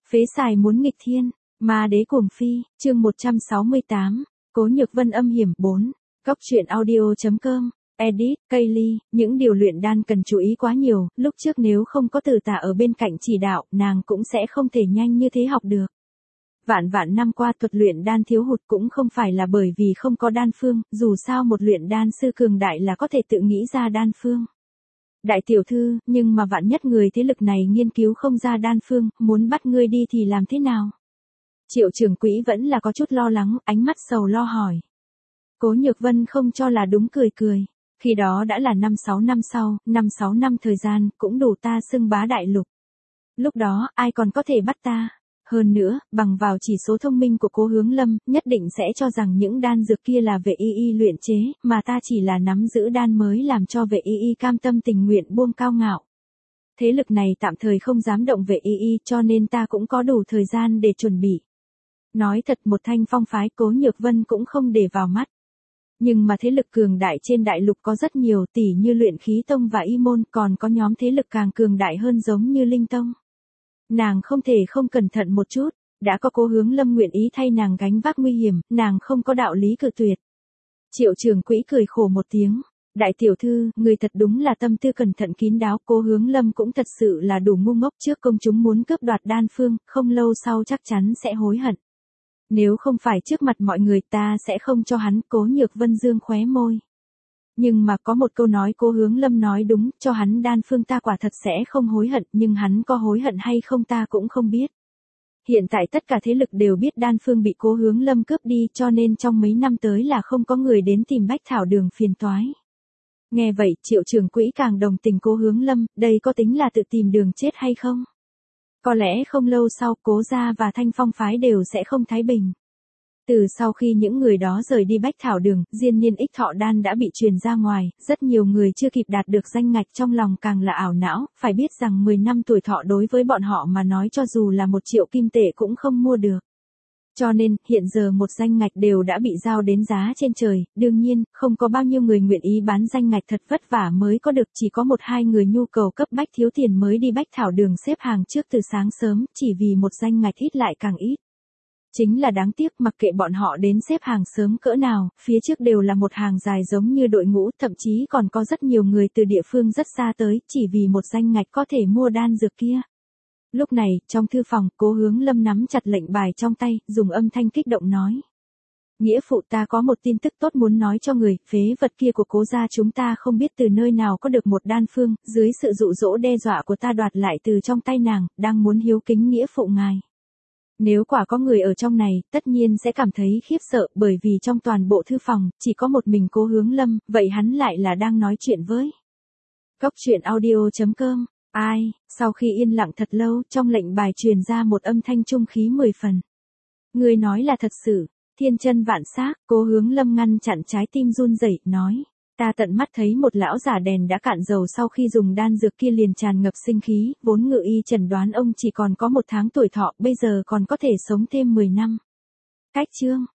Phế xài muốn nghịch thiên, ma đế cuồng phi, chương 168, Cố Nhược Vân âm hiểm 4, Góc truyện audio.com, edit, Kaylee, những điều luyện đan cần chú ý quá nhiều, lúc trước nếu không có Từ Tả ở bên cạnh chỉ đạo, nàng cũng sẽ không thể nhanh như thế học được. Vạn vạn năm qua thuật luyện đan thiếu hụt cũng không phải là bởi vì không có đan phương, dù sao một luyện đan sư cường đại là có thể tự nghĩ ra đan phương. Đại tiểu thư, nhưng mà vạn nhất người thế lực này nghiên cứu không ra đan phương, muốn bắt ngươi đi thì làm thế nào? Triệu trưởng quỹ vẫn là có chút lo lắng, ánh mắt sầu lo hỏi. Cố Nhược Vân không cho là đúng cười cười. Khi đó đã là 5-6 năm sau, 5-6 năm thời gian, cũng đủ ta xưng bá đại lục. Lúc đó, ai còn có thể bắt ta? Hơn nữa, bằng vào chỉ số thông minh của Cố Hướng Lâm, nhất định sẽ cho rằng những đan dược kia là Vệ Y luyện chế, mà ta chỉ là nắm giữ đan mới làm cho Vệ Y cam tâm tình nguyện buông cao ngạo. Thế lực này tạm thời không dám động Vệ Y cho nên ta cũng có đủ thời gian để chuẩn bị. Nói thật, một thanh phong phái Cố Nhược Vân cũng không để vào mắt. Nhưng mà thế lực cường đại trên đại lục có rất nhiều, tỷ như Luyện Khí Tông và Y Môn, còn có nhóm thế lực càng cường đại hơn giống như Linh Tông. Nàng không thể không cẩn thận một chút, đã có Cố Hướng Lâm nguyện ý thay nàng gánh vác nguy hiểm, nàng không có đạo lý cự tuyệt. Triệu trưởng quỹ cười khổ một tiếng, đại tiểu thư, người thật đúng là tâm tư cẩn thận kín đáo, Cố Hướng Lâm cũng thật sự là đủ ngu ngốc, trước công chúng muốn cướp đoạt đan phương, không lâu sau chắc chắn sẽ hối hận. Nếu không phải trước mặt mọi người ta sẽ không cho hắn. Cố Nhược Vân dương khóe môi. Nhưng mà có một câu nói Cố Hướng Lâm nói đúng, cho hắn đan phương ta quả thật sẽ không hối hận, nhưng hắn có hối hận hay không ta cũng không biết. Hiện tại tất cả thế lực đều biết đan phương bị Cố Hướng Lâm cướp đi, cho nên trong mấy năm tới là không có người đến tìm Bách Thảo Đường phiền toái. Nghe vậy, Triệu trưởng quỹ càng đồng tình Cố Hướng Lâm, đây có tính là tự tìm đường chết hay không? Có lẽ không lâu sau, Cố gia và Thanh Phong phái đều sẽ không thái bình. Từ sau khi những người đó rời đi Bách Thảo Đường, Diên Niên Ích Thọ Đan đã bị truyền ra ngoài, rất nhiều người chưa kịp đạt được danh ngạch trong lòng càng là ảo não, phải biết rằng 10 năm tuổi thọ đối với bọn họ mà nói cho dù là 1 triệu kim tệ cũng không mua được. Cho nên, hiện giờ một danh ngạch đều đã bị giao đến giá trên trời, đương nhiên, không có bao nhiêu người nguyện ý bán danh ngạch thật vất vả mới có được, chỉ có 1-2 người nhu cầu cấp bách thiếu tiền mới đi Bách Thảo Đường xếp hàng trước từ sáng sớm, chỉ vì một danh ngạch ít lại càng ít. Chính là đáng tiếc, mặc kệ bọn họ đến xếp hàng sớm cỡ nào, phía trước đều là một hàng dài giống như đội ngũ, thậm chí còn có rất nhiều người từ địa phương rất xa tới, chỉ vì một danh ngạch có thể mua đan dược kia. Lúc này, trong thư phòng, Cố Hướng Lâm nắm chặt lệnh bài trong tay, dùng âm thanh kích động nói. Nghĩa phụ, ta có một tin tức tốt muốn nói cho người, phế vật kia của Cố gia chúng ta không biết từ nơi nào có được một đan phương, dưới sự dụ dỗ đe dọa của ta đoạt lại từ trong tay nàng, đang muốn hiếu kính nghĩa phụ ngài. Nếu quả có người ở trong này, tất nhiên sẽ cảm thấy khiếp sợ, bởi vì trong toàn bộ thư phòng, chỉ có một mình Cố Hướng Lâm, vậy hắn lại là đang nói chuyện với. Góc truyện audio.com. Ai? Sau khi yên lặng thật lâu, trong lệnh bài truyền ra một âm thanh trung khí 10 phần. Người nói là thật sự, thiên chân vạn xác. Cố Hướng Lâm ngăn chặn trái tim run rẩy, nói. Ta tận mắt thấy một lão già đèn đã cạn dầu sau khi dùng đan dược kia liền tràn ngập sinh khí, vốn ngự y chẩn đoán ông chỉ còn có 1 tháng tuổi thọ, bây giờ còn có thể sống thêm 10 năm. Cách chương,